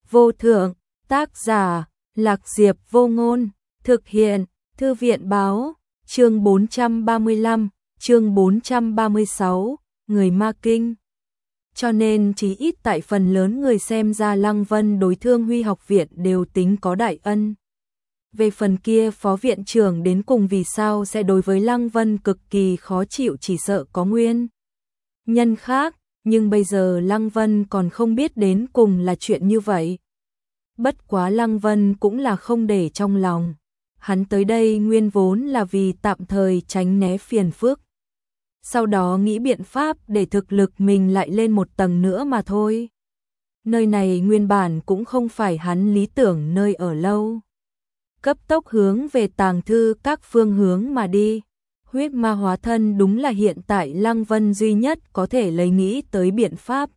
vô thượng, tác giả, Lạc Diệp Vô Ngôn, thực hiện, Thư viện báo, chương 435, chương 436, người ma kinh. Cho nên chí ít tại phần lớn người xem ra Lăng Vân đối Thương Huy học viện đều tính có đại ân. Về phần kia phó viện trưởng đến cùng vì sao sẽ đối với Lăng Vân cực kỳ khó chịu, chỉ sợ có nguyên nhân khác, nhưng bây giờ Lăng Vân còn không biết đến cùng là chuyện như vậy. Bất quá Lăng Vân cũng là không để trong lòng. Hắn tới đây nguyên vốn là vì tạm thời tránh né phiền phức. Sau đó nghĩ biện pháp để thực lực mình lại lên một tầng nữa mà thôi. Nơi này nguyên bản cũng không phải hắn lý tưởng nơi ở lâu. Cấp tốc hướng về tàng thư các phương hướng mà đi. Huyết ma hóa thân đúng là hiện tại Lăng Vân duy nhất có thể lấy nghĩ tới biện pháp.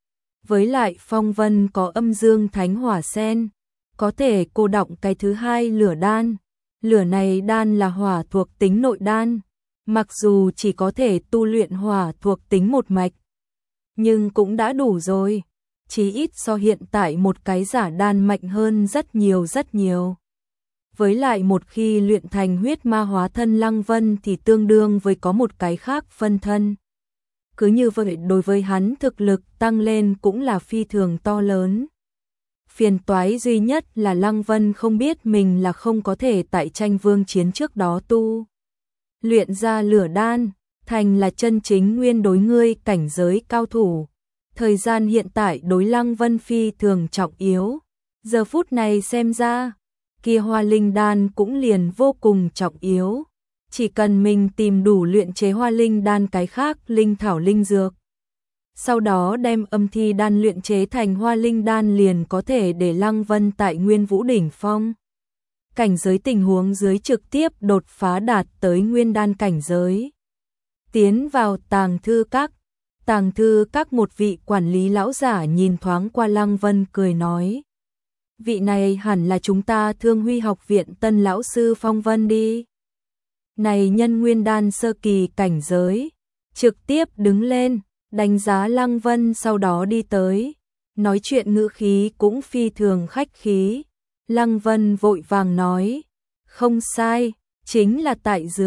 Với lại phong vân có âm dương thánh hỏa sen, có thể cô đọng cái thứ hai lửa đan. Lửa này đan là hỏa thuộc tính nội đan, mặc dù chỉ có thể tu luyện hỏa thuộc tính một mạch, nhưng cũng đã đủ rồi, chí ít so hiện tại một cái giả đan mạnh hơn rất nhiều rất nhiều. Với lại một khi luyện thành huyết ma hóa thân Lăng Vân thì tương đương với có một cái khác phân thân. Cứ như vậy đối với hắn thực lực tăng lên cũng là phi thường to lớn. Phiền toái duy nhất là Lăng Vân không biết mình là không có thể tại tranh vương chiến trước đó tu luyện ra lửa đan, thành là chân chính nguyên đối ngươi cảnh giới cao thủ. Thời gian hiện tại đối Lăng Vân phi thường trọng yếu. Giờ phút này xem ra, kia hoa linh đan cũng liền vô cùng trọng yếu. Chỉ cần mình tìm đủ luyện chế hoa linh đan cái khác linh thảo linh dược, sau đó đem âm thi đan luyện chế thành hoa linh đan liền có thể để Lăng Vân tại Nguyên Vũ đỉnh phong cảnh giới tình huống dưới trực tiếp đột phá đạt tới nguyên đan cảnh giới. Tiến vào tàng thư các. Tàng thư các một vị quản lý lão giả nhìn thoáng qua Lăng Vân cười nói. Vị này hẳn là chúng ta Thương Huy học viện tân lão sư Phong Vân đi. Này nhân nguyên đan sơ kỳ cảnh giới, trực tiếp đứng lên, đánh giá Lăng Vân sau đó đi tới, nói chuyện ngữ khí cũng phi thường khách khí. Lăng Vân vội vàng nói, không sai, chính là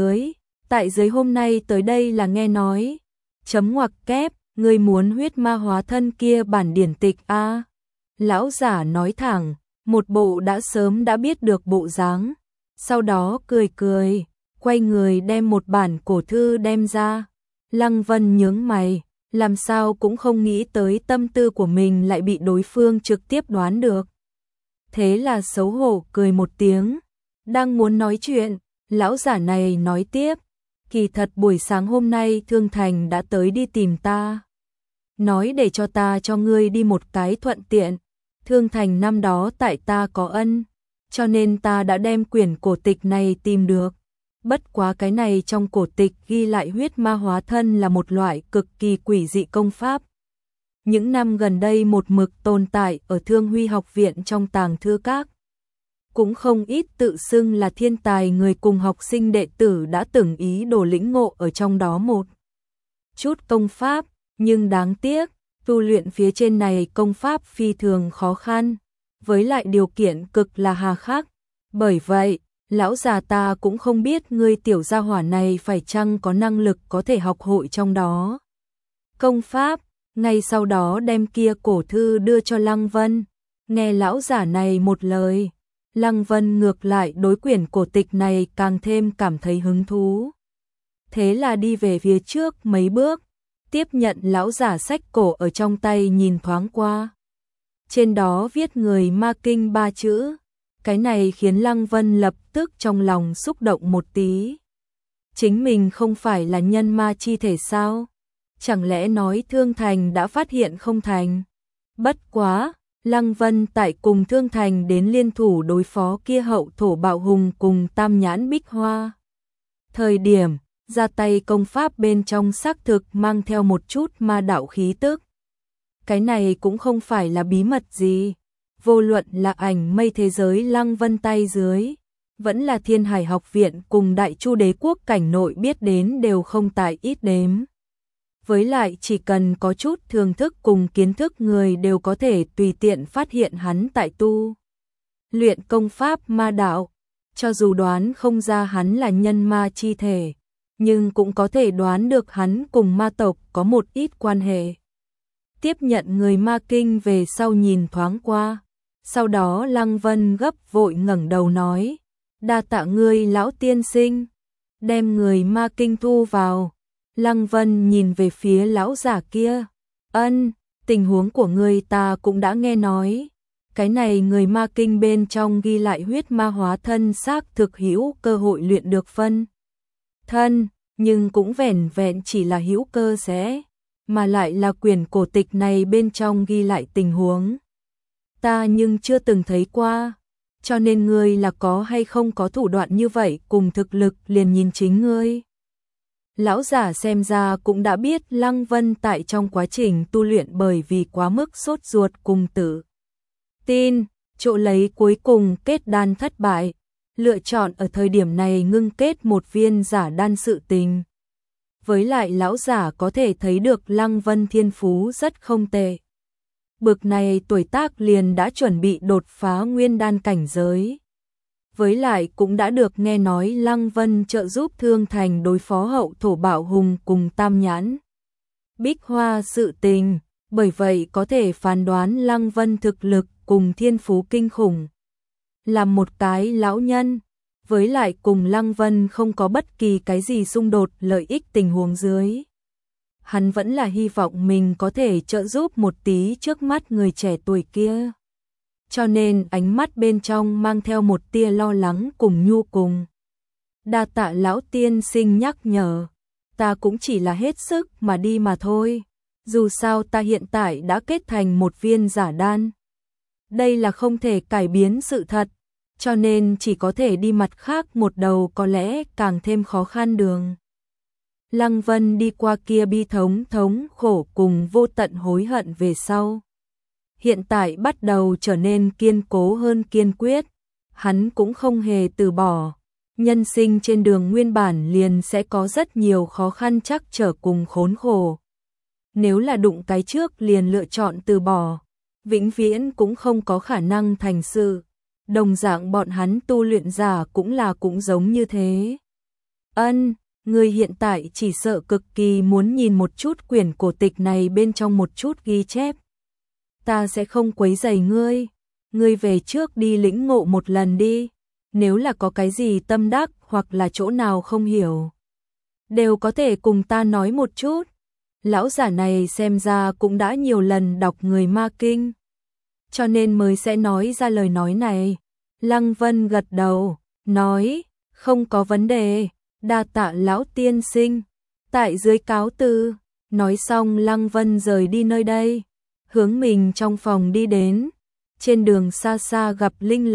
tại dưới hôm nay tới đây là nghe nói. Chấm ngoặc kép, người muốn huyết ma hóa thân kia bản điển tịch a? Lão giả nói thẳng, một bộ đã sớm đã biết được bộ dáng, sau đó cười cười, quay người đem một bản cổ thư đem ra. Lăng Vân nhướng mày, làm sao cũng không nghĩ tới tâm tư của mình lại bị đối phương trực tiếp đoán được. Thế là xấu hổ cười một tiếng, đang muốn nói chuyện, lão giả này nói tiếp, kỳ thật buổi sáng hôm nay Thương Thành đã tới đi tìm ta, nói để cho ta cho ngươi đi một cái thuận tiện. Thương Thành năm đó tại ta có ân, cho nên ta đã đem quyển cổ tịch này tìm được. Bất quá cái này trong cổ tịch ghi lại huyết ma hóa thân là một loại cực kỳ quỷ dị công pháp. Những năm gần đây một mực tồn tại ở Thương Huy học viện trong tàng thư các. Cũng không ít tự xưng là thiên tài người cùng học sinh đệ tử đã từng ý đồ lĩnh ngộ ở trong đó một chút công pháp, nhưng đáng tiếc, tu luyện phía trên này công pháp phi thường khó khăn, với lại điều kiện cực là hà khắc. Bởi vậy, lão già ta cũng không biết ngươi tiểu gia hỏa này phải chăng có năng lực có thể học hội trong đó công pháp. Ngay sau đó đem kia cổ thư đưa cho Lăng Vân. Nghe lão giả này một lời, Lăng Vân ngược lại đối quyển cổ tịch này càng thêm cảm thấy hứng thú. Thế là đi về phía trước mấy bước, tiếp nhận lão giả sách cổ ở trong tay nhìn thoáng qua. Trên đó viết người ma kinh 3 chữ. Cái này khiến Lăng Vân lập tức trong lòng xúc động một tí. Chính mình không phải là nhân ma chi thể sao? Chẳng lẽ nói Thương Thành đã phát hiện không thành? Bất quá, Lăng Vân tại cùng Thương Thành đến liên thủ đối phó kia hậu thổ bạo hùng cùng tam nhãn bích hoa. Thời điểm, ra tay công pháp bên trong xác thực mang theo một chút ma đạo khí tức. Cái này cũng không phải là bí mật gì. Vô luận là ảnh mây thế giới Lăng Vân tay dưới, vẫn là Thiên Hải học viện cùng Đại Chu đế quốc cảnh nội biết đến đều không tại ít đếm. Với lại chỉ cần có chút thường thức cùng kiến thức người đều có thể tùy tiện phát hiện hắn tại tu luyện công pháp ma đạo, cho dù đoán không ra hắn là nhân ma chi thể, nhưng cũng có thể đoán được hắn cùng ma tộc có một ít quan hệ. Tiếp nhận người ma kinh về sau nhìn thoáng qua, sau đó Lăng Vân gấp vội ngẩng đầu nói, đa tạ ngươi lão tiên sinh, đem người ma kinh thu vào. Lăng Vân nhìn về phía lão giả kia, ân, tình huống của ngươi ta cũng đã nghe nói. Cái này người ma kinh bên trong ghi lại huyết ma hóa thân xác thực hữu cơ hội luyện được phân thân, nhưng cũng vẻn vẹn chỉ là hữu cơ sẽ, mà lại là quyển cổ tịch này bên trong ghi lại tình huống. Ta nhưng chưa từng thấy qua, cho nên ngươi là có hay không có thủ đoạn như vậy cùng thực lực liền nhìn chính ngươi. Lão giả xem ra cũng đã biết Lăng Vân tại trong quá trình tu luyện bởi vì quá mức sốt ruột cùng tự tin, chỗ lấy cuối cùng kết đan thất bại, lựa chọn ở thời điểm này ngưng kết một viên giả đan sự tình. Với lại lão giả có thể thấy được Lăng Vân thiên phú rất không tệ. Bực này tuổi tác liền đã chuẩn bị đột phá nguyên đan cảnh giới. Với lại cũng đã được nghe nói Lăng Vân trợ giúp Thương Thành đối phó hậu thổ Bảo Hùng cùng Tam Nhãn Bích Hoa sự tình, bởi vậy có thể phán đoán Lăng Vân thực lực cùng thiên phú kinh khủng. Là một cái lão nhân, với lại cùng Lăng Vân không có bất kỳ cái gì xung đột lợi ích tình huống dưới. Hắn vẫn là hy vọng mình có thể trợ giúp một tí trước mắt người trẻ tuổi kia. Cho nên ánh mắt bên trong mang theo một tia lo lắng cùng nhu cùng. Đa tạ lão tiên sinh nhắc nhở, ta cũng chỉ là hết sức mà đi mà thôi. Dù sao ta hiện tại đã kết thành một viên giả đan. Đây là không thể cải biến sự thật, cho nên chỉ có thể đi mặt khác một đầu có lẽ càng thêm khó khăn đường. Lăng Vân đi qua kia bi thống khổ cùng vô tận hối hận về sau. Hiện tại bắt đầu trở nên kiên cố hơn kiên quyết, hắn cũng không hề từ bỏ. Nhân sinh trên đường nguyên bản liền sẽ có rất nhiều khó khăn trắc trở cùng khốn khổ. Nếu là đụng cái trước liền lựa chọn từ bỏ, vĩnh viễn cũng không có khả năng thành sự. Đồng dạng bọn hắn tu luyện giả cũng giống như thế. Ân, người hiện tại chỉ sợ cực kỳ muốn nhìn một chút quyển cổ tịch này bên trong một chút ghi chép. Ta sẽ không quấy rầy ngươi, ngươi về trước đi lĩnh ngộ một lần đi, nếu là có cái gì tâm đắc hoặc là chỗ nào không hiểu, đều có thể cùng ta nói một chút. Lão giả này xem ra cũng đã nhiều lần đọc người ma kinh, cho nên mới sẽ nói ra lời nói này. Lăng Vân gật đầu, nói, không có vấn đề, đa tạ lão tiên sinh, tại dưới cáo từ. Nói xong Lăng Vân rời đi nơi đây, hướng mình trong phòng đi đến. Trên đường xa xa gặp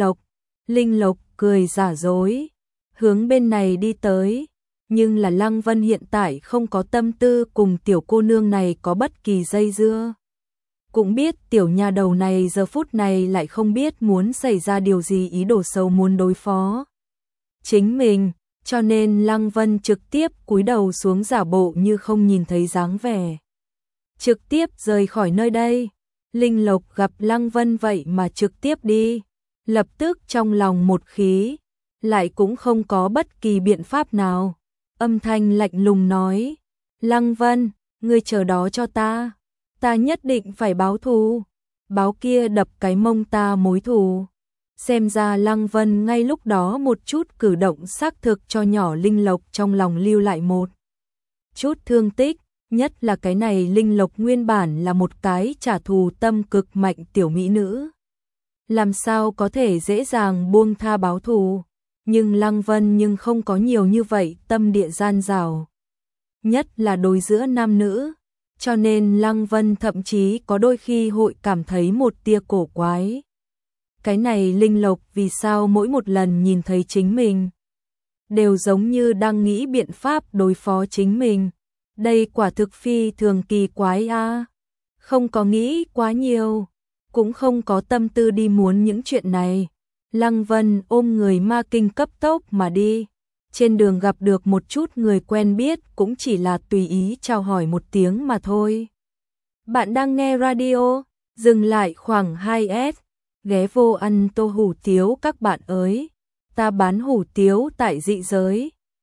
Linh Lộc cười giả dối, hướng bên này đi tới. Nhưng là Lăng Vân hiện tại không có tâm tư cùng tiểu cô nương này có bất kỳ dây dưa. Cũng biết tiểu nha đầu này giờ phút này lại không biết muốn xảy ra điều gì ý đồ xấu muốn đối phó chính mình, cho nên Lăng Vân trực tiếp cúi đầu xuống giả bộ như không nhìn thấy dáng vẻ. Trực tiếp rời khỏi nơi đây. Linh Lộc gặp Lăng Vân vậy mà trực tiếp đi, lập tức trong lòng một khí, lại cũng không có bất kỳ biện pháp nào. Âm thanh lạnh lùng nói, Lăng Vân, ngươi chờ đó cho ta nhất định phải báo thù. Báo kia đập cái mông ta mối thù. Xem ra Lăng Vân ngay lúc đó một chút cử động xác thực cho nhỏ Linh Lộc trong lòng lưu lại một chút thương tích, nhất là cái này Linh Lộc nguyên bản là một cái trả thù tâm cực mạnh tiểu mỹ nữ. Làm sao có thể dễ dàng buông tha báo thù, nhưng Lăng Vân nhưng không có nhiều như vậy tâm địa gian rào. Nhất là đối giữa nam nữ, cho nên Lăng Vân thậm chí có đôi khi hội cảm thấy một tia cổ quái. Cái này Linh Lộc vì sao mỗi một lần nhìn thấy chính mình, đều giống như đang nghĩ biện pháp đối phó chính mình. Đây quả thực phi thường kỳ quái a. Không có nghĩ quá nhiều, cũng không có tâm tư đi muốn những chuyện này. Lăng Vân ôm người ma kinh cấp tốc mà đi. trên đường gặp được một chút người quen biết cũng chỉ là tùy ý chào hỏi một tiếng mà thôi. Bạn đang nghe radio, dừng lại khoảng 2S, ghé vô ăn tô hủ tiếu các bạn ơi. Ta bán hủ tiếu tại Dị Giới.